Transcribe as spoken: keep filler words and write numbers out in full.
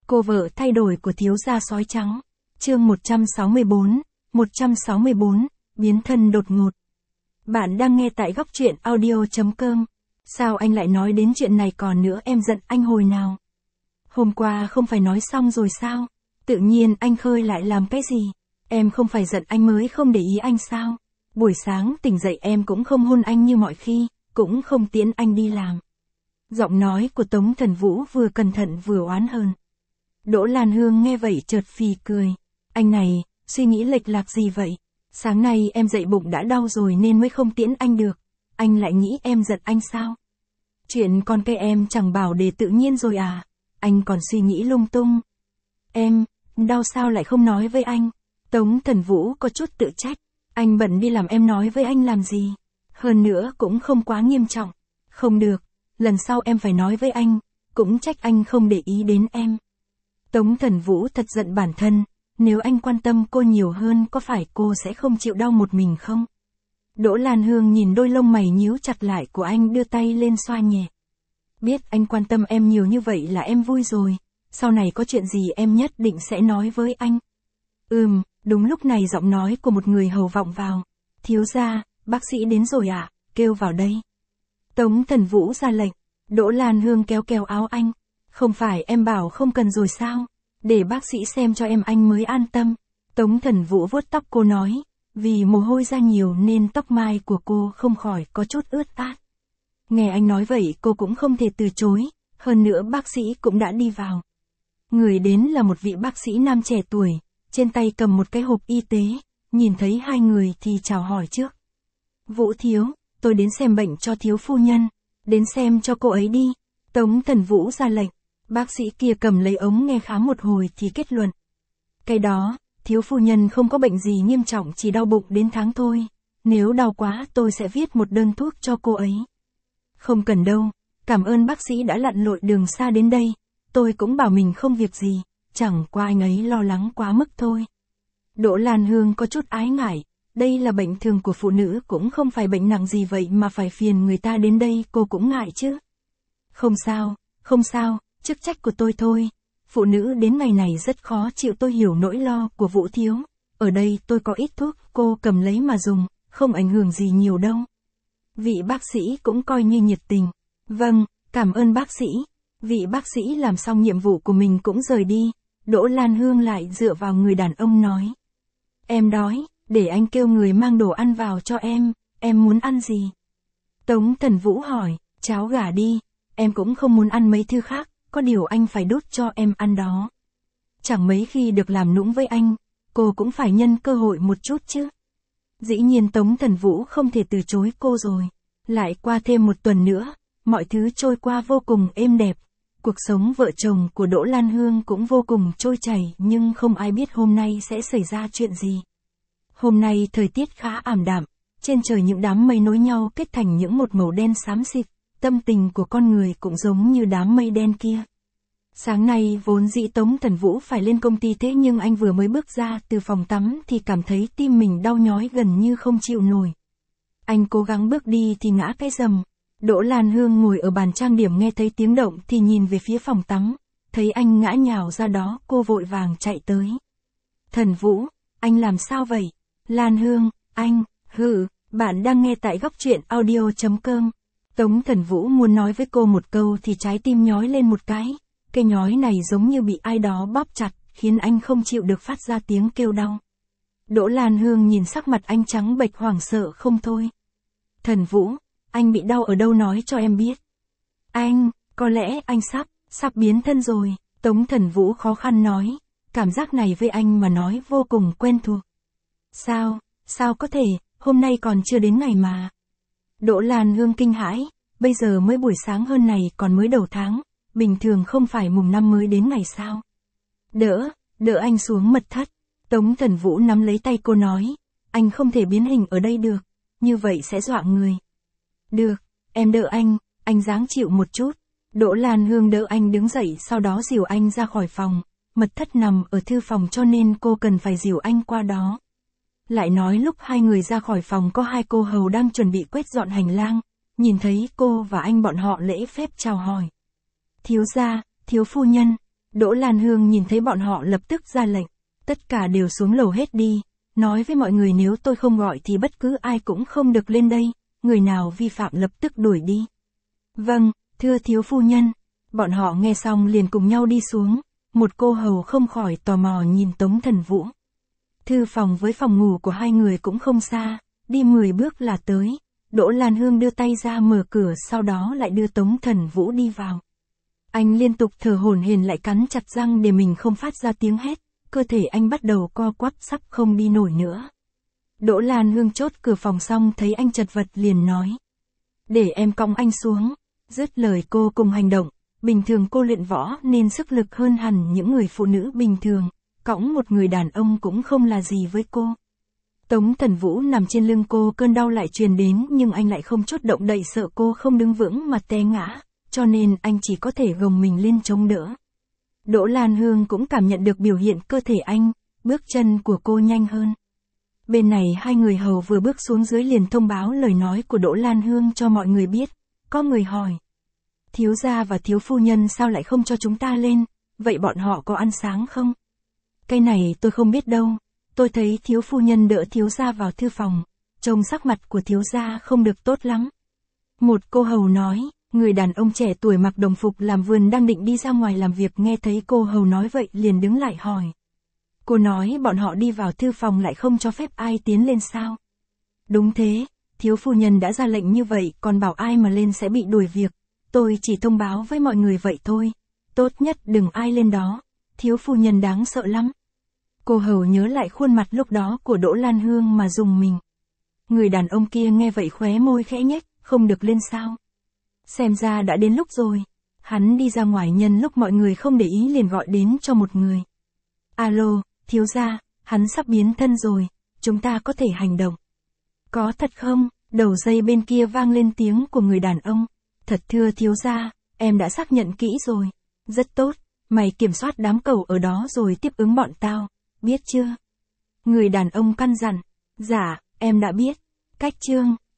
Cô vợ thay đổi của thiếu gia sói trắng. Chương một trăm sáu mươi bốn, một trăm sáu mươi bốn, biến thân đột ngột. Bạn đang nghe tại góc truyện audio chấm com. Sao anh lại nói đến chuyện này còn nữa, em giận anh hồi nào? Hôm qua không phải nói xong rồi sao? Tự nhiên anh khơi lại làm cái gì? Em không phải giận anh mới không để ý anh sao? Buổi sáng tỉnh dậy em cũng không hôn anh như mọi khi, cũng không tiễn anh đi làm. Giọng nói của Tống Thần Vũ vừa cẩn thận vừa oán hờn. Đỗ Lan Hương nghe vậy chợt phì cười. Anh này, suy nghĩ lệch lạc gì vậy? Sáng nay em dậy bụng đã đau rồi nên mới không tiễn anh được. Anh lại nghĩ em giận anh sao? Chuyện con cái em chẳng bảo để tự nhiên rồi à? Anh còn suy nghĩ lung tung. Em, đau sao lại không nói với anh? Tống Thần Vũ có chút tự trách. Anh bận đi làm em nói với anh làm gì? Hơn nữa cũng không quá nghiêm trọng. Không được, lần sau em phải nói với anh, cũng trách anh không để ý đến em. Tống Thần Vũ thật giận bản thân, nếu anh quan tâm cô nhiều hơn có phải cô sẽ không chịu đau một mình không? Đỗ Lan Hương nhìn đôi lông mày nhíu chặt lại của anh, đưa tay lên xoa nhẹ. Biết anh quan tâm em nhiều như vậy là em vui rồi, sau này có chuyện gì em nhất định sẽ nói với anh. Ừm, đúng lúc này giọng nói của một người hầu vọng vào. Thiếu gia, bác sĩ đến rồi ạ, à? Kêu vào đây. Tống Thần Vũ ra lệnh. Đỗ Lan Hương kéo kéo áo anh. Không phải em bảo không cần rồi sao? Để bác sĩ xem cho em anh mới an tâm. Tống Thần Vũ vuốt tóc cô nói. Vì mồ hôi ra nhiều nên tóc mai của cô không khỏi có chút ướt át. Nghe anh nói vậy cô cũng không thể từ chối. Hơn nữa bác sĩ cũng đã đi vào. Người đến là một vị bác sĩ nam trẻ tuổi. Trên tay cầm một cái hộp y tế. Nhìn thấy hai người thì chào hỏi trước. Vũ thiếu, tôi đến xem bệnh cho thiếu phu nhân. Đến xem cho cô ấy đi. Tống Thần Vũ ra lệnh. Bác sĩ kia cầm lấy ống nghe khám một hồi thì kết luận. Cái đó, thiếu phu nhân không có bệnh gì nghiêm trọng, chỉ đau bụng đến tháng thôi. Nếu đau quá tôi sẽ viết một đơn thuốc cho cô ấy. Không cần đâu, cảm ơn bác sĩ đã lặn lội đường xa đến đây. Tôi cũng bảo mình không việc gì, chẳng qua anh ấy lo lắng quá mức thôi. Đỗ Lan Hương có chút ái ngại. Đây là bệnh thường của phụ nữ, cũng không phải bệnh nặng gì vậy mà phải phiền người ta đến đây, cô cũng ngại chứ. Không sao, không sao, chức trách của tôi thôi. Phụ nữ đến ngày này rất khó chịu, tôi hiểu nỗi lo của Vũ thiếu. Ở đây tôi có ít thuốc, cô cầm lấy mà dùng, không ảnh hưởng gì nhiều đâu. Vị bác sĩ cũng coi như nhiệt tình. Vâng, cảm ơn bác sĩ. Vị bác sĩ làm xong nhiệm vụ của mình cũng rời đi. Đỗ Lan Hương lại dựa vào người đàn ông nói. Em đói, để anh kêu người mang đồ ăn vào cho em, em muốn ăn gì? Tống Thần Vũ hỏi, cháo gà đi, em cũng không muốn ăn mấy thứ khác, có điều anh phải đút cho em ăn đó. Chẳng mấy khi được làm nũng với anh, cô cũng phải nhân cơ hội một chút chứ. Dĩ nhiên Tống Thần Vũ không thể từ chối cô rồi. Lại qua thêm một tuần nữa, mọi thứ trôi qua vô cùng êm đẹp. Cuộc sống vợ chồng của Đỗ Lan Hương cũng vô cùng trôi chảy, nhưng không ai biết hôm nay sẽ xảy ra chuyện gì. Hôm nay thời tiết khá ảm đạm, trên trời những đám mây nối nhau kết thành những một màu đen xám xịt, tâm tình của con người cũng giống như đám mây đen kia. Sáng nay vốn dĩ Tống Thần Vũ phải lên công ty, thế nhưng anh vừa mới bước ra từ phòng tắm thì cảm thấy tim mình đau nhói gần như không chịu nổi. Anh cố gắng bước đi thì ngã cái rầm. Đỗ Lan Hương ngồi ở bàn trang điểm nghe thấy tiếng động thì nhìn về phía phòng tắm, thấy anh ngã nhào ra đó, cô vội vàng chạy tới. Thần Vũ, anh làm sao vậy? Lan Hương, anh, hừ, bạn đang nghe tại góc truyện audio chấm com. Tống Thần Vũ muốn nói với cô một câu thì trái tim nhói lên một cái. Cái nhói này giống như bị ai đó bóp chặt, khiến anh không chịu được phát ra tiếng kêu đau. Đỗ Lan Hương nhìn sắc mặt anh trắng bệch hoảng sợ không thôi. Thần Vũ, anh bị đau ở đâu nói cho em biết. Anh, có lẽ anh sắp, sắp biến thân rồi. Tống Thần Vũ khó khăn nói. Cảm giác này với anh mà nói vô cùng quen thuộc. Sao, sao có thể, hôm nay còn chưa đến ngày mà. Đỗ Lan Hương kinh hãi, bây giờ mới buổi sáng hơn này, còn mới đầu tháng, bình thường không phải mùng năm mới đến ngày sao. Đỡ, đỡ anh xuống mật thất. Tống Thần Vũ nắm lấy tay cô nói, anh không thể biến hình ở đây được, như vậy sẽ dọa người. Được, em đỡ anh, anh ráng chịu một chút. Đỗ Lan Hương đỡ anh đứng dậy, sau đó dìu anh ra khỏi phòng. Mật thất nằm ở thư phòng cho nên cô cần phải dìu anh qua đó. Lại nói lúc hai người ra khỏi phòng có hai cô hầu đang chuẩn bị quét dọn hành lang, nhìn thấy cô và anh bọn họ lễ phép chào hỏi. Thiếu gia, thiếu phu nhân, Đỗ Lan Hương nhìn thấy bọn họ lập tức ra lệnh. Tất cả đều xuống lầu hết đi. Nói với mọi người nếu tôi không gọi thì bất cứ ai cũng không được lên đây. Người nào vi phạm lập tức đuổi đi. Vâng, thưa thiếu phu nhân. Bọn họ nghe xong liền cùng nhau đi xuống. Một cô hầu không khỏi tò mò nhìn Tống Thần Vũ. Thư phòng với phòng ngủ của hai người cũng không xa. Đi mười bước là tới. Đỗ Lan Hương đưa tay ra mở cửa, sau đó lại đưa Tống Thần Vũ đi vào. Anh liên tục thở hổn hển, lại cắn chặt răng để mình không phát ra tiếng hét. Cơ thể anh bắt đầu co quắp sắp không đi nổi nữa. Đỗ Lan Hương chốt cửa phòng xong thấy anh chật vật liền nói. Để em cõng anh xuống. Dứt lời cô cùng hành động. Bình thường cô luyện võ nên sức lực hơn hẳn những người phụ nữ bình thường. Cõng một người đàn ông cũng không là gì với cô. Tống Thần Vũ nằm trên lưng cô, cơn đau lại truyền đến nhưng anh lại không chút động đậy, sợ cô không đứng vững mà té ngã, cho nên anh chỉ có thể gồng mình lên chống đỡ. Đỗ Lan Hương cũng cảm nhận được biểu hiện cơ thể anh, bước chân của cô nhanh hơn. Bên này hai người hầu vừa bước xuống dưới liền thông báo lời nói của Đỗ Lan Hương cho mọi người biết. Có người hỏi. Thiếu gia và thiếu phu nhân sao lại không cho chúng ta lên, vậy bọn họ có ăn sáng không? Cái này tôi không biết đâu. Tôi thấy thiếu phu nhân đỡ thiếu gia vào thư phòng, trông sắc mặt của thiếu gia không được tốt lắm. Một cô hầu nói, người đàn ông trẻ tuổi mặc đồng phục làm vườn đang định đi ra ngoài làm việc, nghe thấy cô hầu nói vậy liền đứng lại hỏi. Cô nói bọn họ đi vào thư phòng lại không cho phép ai tiến lên sao? Đúng thế, thiếu phu nhân đã ra lệnh như vậy, còn bảo ai mà lên sẽ bị đuổi việc. Tôi chỉ thông báo với mọi người vậy thôi. Tốt nhất đừng ai lên đó, thiếu phu nhân đáng sợ lắm. Cô hầu nhớ lại khuôn mặt lúc đó của Đỗ Lan Hương mà rùng mình. Người đàn ông kia nghe vậy khóe môi khẽ nhếch, không được lên sao? Xem ra đã đến lúc rồi. Hắn đi ra ngoài nhân lúc mọi người không để ý liền gọi đến cho một người. Alo, thiếu gia, hắn sắp biến thân rồi, chúng ta có thể hành động. Có thật không? Đầu dây bên kia vang lên tiếng của người đàn ông. Thật thưa thiếu gia, em đã xác nhận kỹ rồi. Rất tốt, mày kiểm soát đám cẩu ở đó rồi tiếp ứng bọn tao. Biết chưa? Người đàn ông căn dặn. Dạ, em đã biết. Cách chương